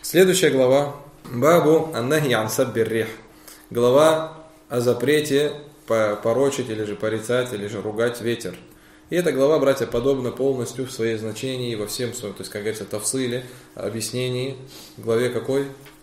Следующая глава. Бабу аннахи ан саббир рих. Глава о запрете порочить или же порицать, или же ругать ветер. И эта глава, братья, подобна полностью в своей значении, во всем своем, то есть, как говорится, тавсиле, объяснении, в главе какой?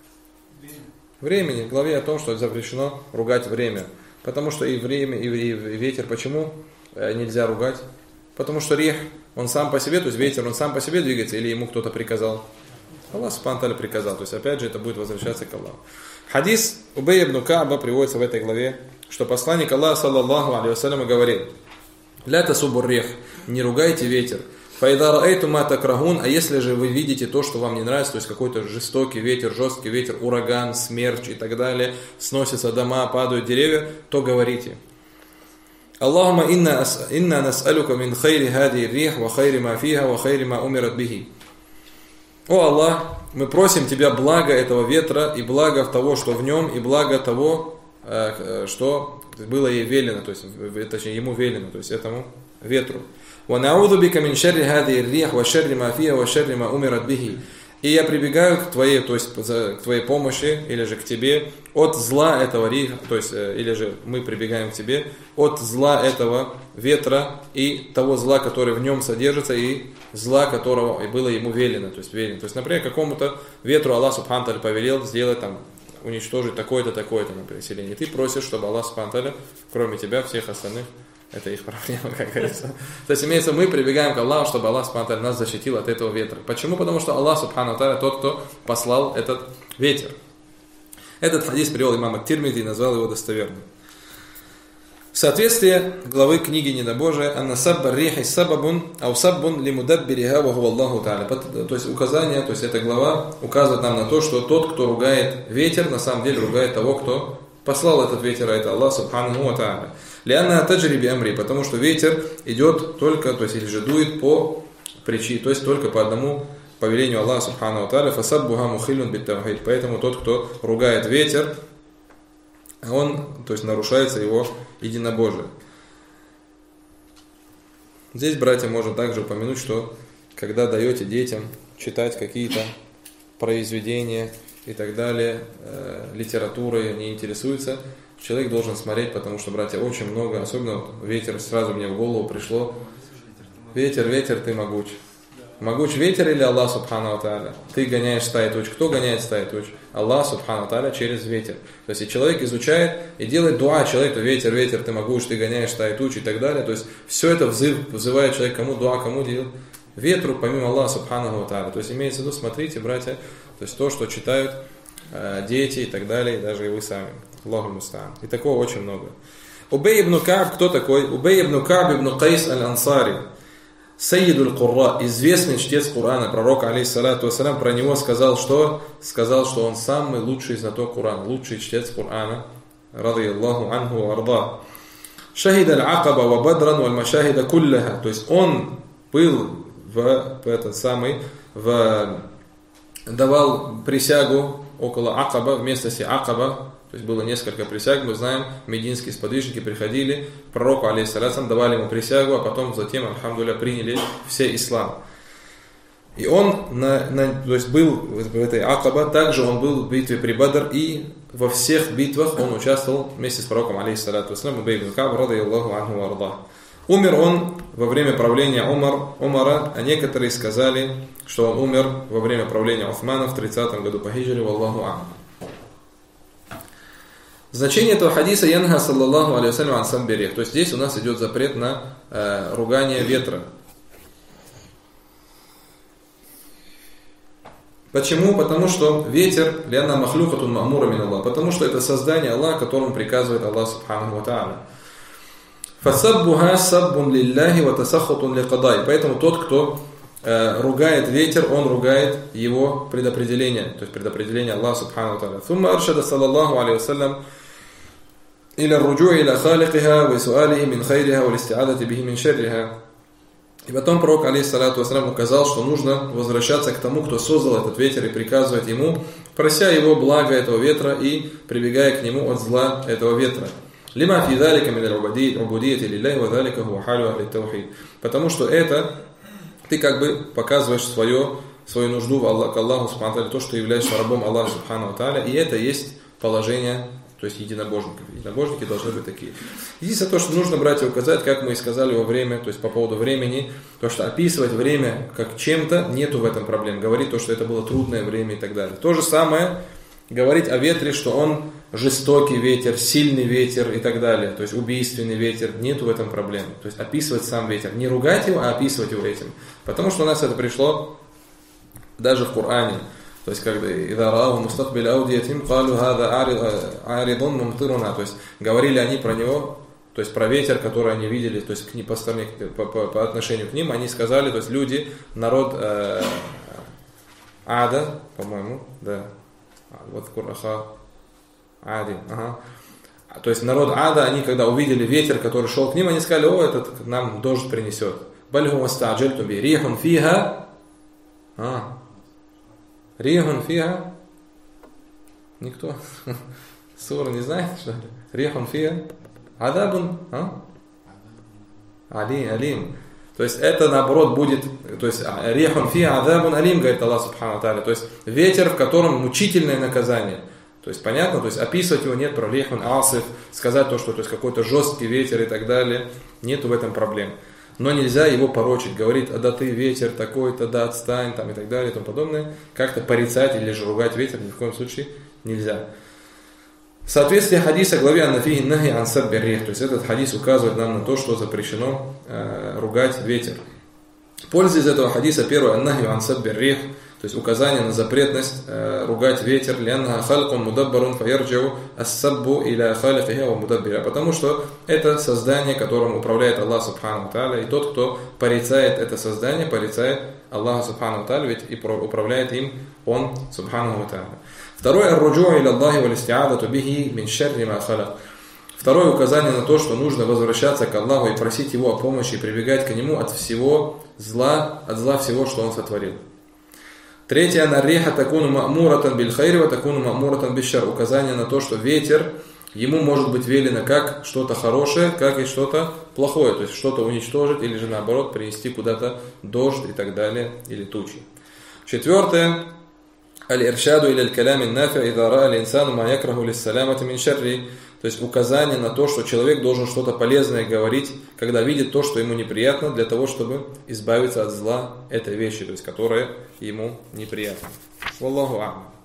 Времени. В главе о том, что запрещено ругать время. Потому что и время, и ветер, почему нельзя ругать? Потому что рих, он сам по себе, то есть ветер, он сам по себе двигается, или ему кто-то приказал? Аллах субхану ва тааля приказал. То есть, опять же, это будет возвращаться к Аллаху. Хадис Убей ибн Кааба приводится в этой главе, что посланник Аллаха, саллаллаху алейхи вассалям, говорил: «Ля тасубур рих», не ругайте ветер. «Фаида раайту ма такрахун», а если же вы видите то, что вам не нравится, то есть какой-то жестокий ветер, жесткий ветер, ураган, смерч и так далее, сносятся дома, падают деревья, то говорите: «Аллахума инна нас'алюка мин хайри хади рих, ва хайри ма фиха, ва хайри ма умират бихи». О Аллах, мы просим Тебя благо этого ветра и благо того, что в нем, и благо того, что было ей велено, то есть, точнее, ему велено, то есть этому ветру. وَنَعُوذُ بِكَ مِنْ شَرِّ هَذِهِ الرِّيحِ وَشَرِّ مَا فِيهَا وَشَرِّ مَا أُمِرَتْ بِهِ. И я прибегаю к твоей, то есть к твоей помощи, или же к тебе, от зла этого риха, то есть, или же мы прибегаем к тебе, от зла этого ветра и того зла, который в нем содержится, и зла, которого и было ему велено. То есть, например, какому-то ветру Аллах субхану ва тааля повелел сделать там, уничтожить такое-то, такое-то, например, селение. И ты просишь, чтобы Аллах субхану ва тааля, кроме тебя, всех остальных, это их проблема, как говорится. То есть, имеется, мы прибегаем к Аллаху, чтобы Аллах субхану ва тааля нас защитил от этого ветра. Почему? Потому что Аллах субхану ва тааля тот, кто послал этот ветер. Этот хадис привел имам ат-Тирмизи и назвал его достоверным. В соответствии главы книги Недобожия «Анна сабба рихи сабабун, ау саббун лимудаббириха ва хува Аллаху тааля». То есть указание, то есть эта глава указывает нам на то, что тот, кто ругает ветер, на самом деле ругает того, кто послал этот ветер, а это Аллах субхану ва тааля. Лианна таджри би амри, потому что ветер идет только, то есть или же дует по причине, то есть только по одному повелению Аллаха субхану ва тааля. Фасаббуха мухиллун бит-тавхид. Поэтому тот, кто ругает ветер, он, то есть нарушается его единобожие. Здесь, братья, можно также упомянуть, что когда даете детям читать какие-то произведения и так далее, литературой не интересуется, человек должен смотреть, потому что, братья, очень много, особенно ветер, сразу мне в голову пришло: ветер, ветер, ты могуч. Могуч ветер или Аллах субхану ва тааля? Ты гоняешь стаи туч. Кто гоняет стаи туч? Аллах субхану ва тааля через ветер. То есть, и человек изучает и делает дуа человеку: ветер, ветер, ты могуч, ты гоняешь стаи туч и так далее. То есть, все это вызывает человек кому дуа, кому делает? Ветру, помимо Аллаха субхану ва тааля. То есть, имеется в виду, смотрите, братья, то есть, то, что читают дети и так далее, и даже и вы сами. Аллаху мустаан. И такого очень много. Убей ибн Кааб, кто такой? Убей ибн Кааб ибн Кайс аль-Ансари. Сайидуль Курра, известный чтец Корана, пророк, алейхиссалату вассалям, про него сказал, что он самый лучший знаток Корана, лучший чтец Корана, радияллаху анху арда. Шахид аль-Акаба ва бадран валь машахида кулляха, то есть он был давал присягу около Акаба, в местности Акаба. То есть было несколько присяг, мы знаем, мединские сподвижники приходили к пророку, алейхиссалям, давали ему присягу, а потом затем, альхамдулилля, приняли все ислам. И он то есть был в этой Акаба, также он был в битве при Бадр, и во всех битвах он участвовал вместе с пророком, алейхиссалату вассалям, Убей ибн Кааб, радияллаху анху ва арда. Умер он во время правления Умара, а некоторые сказали, что он умер во время правления Усмана в 30-м году по хиджре, валлаху анху. Значение этого хадиса янха саллаллаху алейхи вассалям ан сабби рих. То есть здесь у нас идет запрет на ругание ветра. Почему? Потому что ветер лианна махлюкатун ма'мура мин Аллах. Потому что это создание Аллаха, которому приказывает Аллах субхану ва тааля. Фасаббуха саббун лилляхи ва тасаххутун ликадай. Поэтому тот, кто ругает ветер, он ругает его предопределение, то есть предопределение Аллаха субхану ва тааля. Сумма аршада саллаллаху алейхи вассалям иля руджуи иля халикиха ва суалихи мин хайриха ва листиадати бихи мин шарриха. И потом пророк, алейхиссалату вассалям, указал, что нужно возвращаться к тому, кто создал этот ветер, и приказывать ему, прося его блага этого ветра и прибегая к нему от зла этого ветра. Лима фи залика мин аль-убудийяти лилляхи ва залика хуа халю ахли таухид. Потому что это ты как бы показываешь свое свою нужду к Аллаху Субхану ва Тааля, то, что являешься рабом Аллаха Субхану ва Тааля, и это есть положение, то есть единобожников. Единобожники должны быть такие. Единственное то, что нужно, братья, указать, как мы и сказали во время, то есть по поводу времени, то, что описывать время как чем-то, нету в этом проблем. Говорить то, что это было трудное время и так далее. То же самое говорить о ветре, что он жестокий ветер, сильный ветер и так далее, то есть убийственный ветер, нету в этом проблем. То есть описывать сам ветер, не ругать его, а описывать его этим. Потому что у нас это пришло даже в Коране. То есть, когда то есть, говорили они про него, то есть, про ветер, который они видели, то есть, по отношению к ним, они сказали, то есть, люди, народ Ада, по-моему, да, вот Ади, ага. То есть, народ Ада, они, когда увидели ветер, который шел к ним, они сказали, о, этот нам дождь принесет. Рихун фиха. Рихун фиха. Никто? Сура не знает, что ли? Рихун фиха. Адабун. Алим. То есть это наоборот будет, то есть рихун фиха адабун алим, говорит Аллах Субхану ва Тааля. То есть ветер, в котором мучительное наказание. То есть понятно, то есть описывать его нет, про рихун асиф, сказать то, что то есть какой-то жесткий ветер и так далее, нету в этом проблем. Но нельзя его порочить, говорить, да ты ветер такой-то, да отстань, там и так далее и тому подобное. Как-то порицать или же ругать ветер ни в коем случае нельзя. В соответствии хадиса главе аннафихи нахи ан сабби рих, то есть этот хадис указывает нам на то, что запрещено ругать ветер. Пользуясь из этого хадиса, первое, аннахи ан сабби рих, то есть указание на запретность ругать ветер, лянха халкун мудаббарун фаярджау ассаббу иля халикихи ва мудаббира, потому что это создание, которым управляет Аллах Субхану ва Тааля, и тот, кто порицает это создание, порицает Аллаха Субхану ва Тааля, ведь и управляет им Он Субхану ва Тааля. Второе, ар-руджу иля Аллахи вал исти'адату бихи мин шарри ма халак. Второе указание на то, что нужно возвращаться к Аллаху и просить Его о помощи, и прибегать к Нему от всего зла, от зла всего, что Он сотворил. Третье, анарриха такуну ма'муратан биль хайри ва такуну ма'муратан биш шар. Указание на то, что ветер, ему может быть велено как что-то хорошее, как и что-то плохое. То есть что-то уничтожить или же наоборот принести куда-то дождь и так далее, или тучи. Четвертое, аль-иршаду или аль-калями нафи ида ра аль-инсану ма якраху лиссалямати мин шарри. То есть указание на то, что человек должен что-то полезное говорить, когда видит то, что ему неприятно, для того, чтобы избавиться от зла этой вещи, то есть которая ему неприятна. Валлаху а'лам.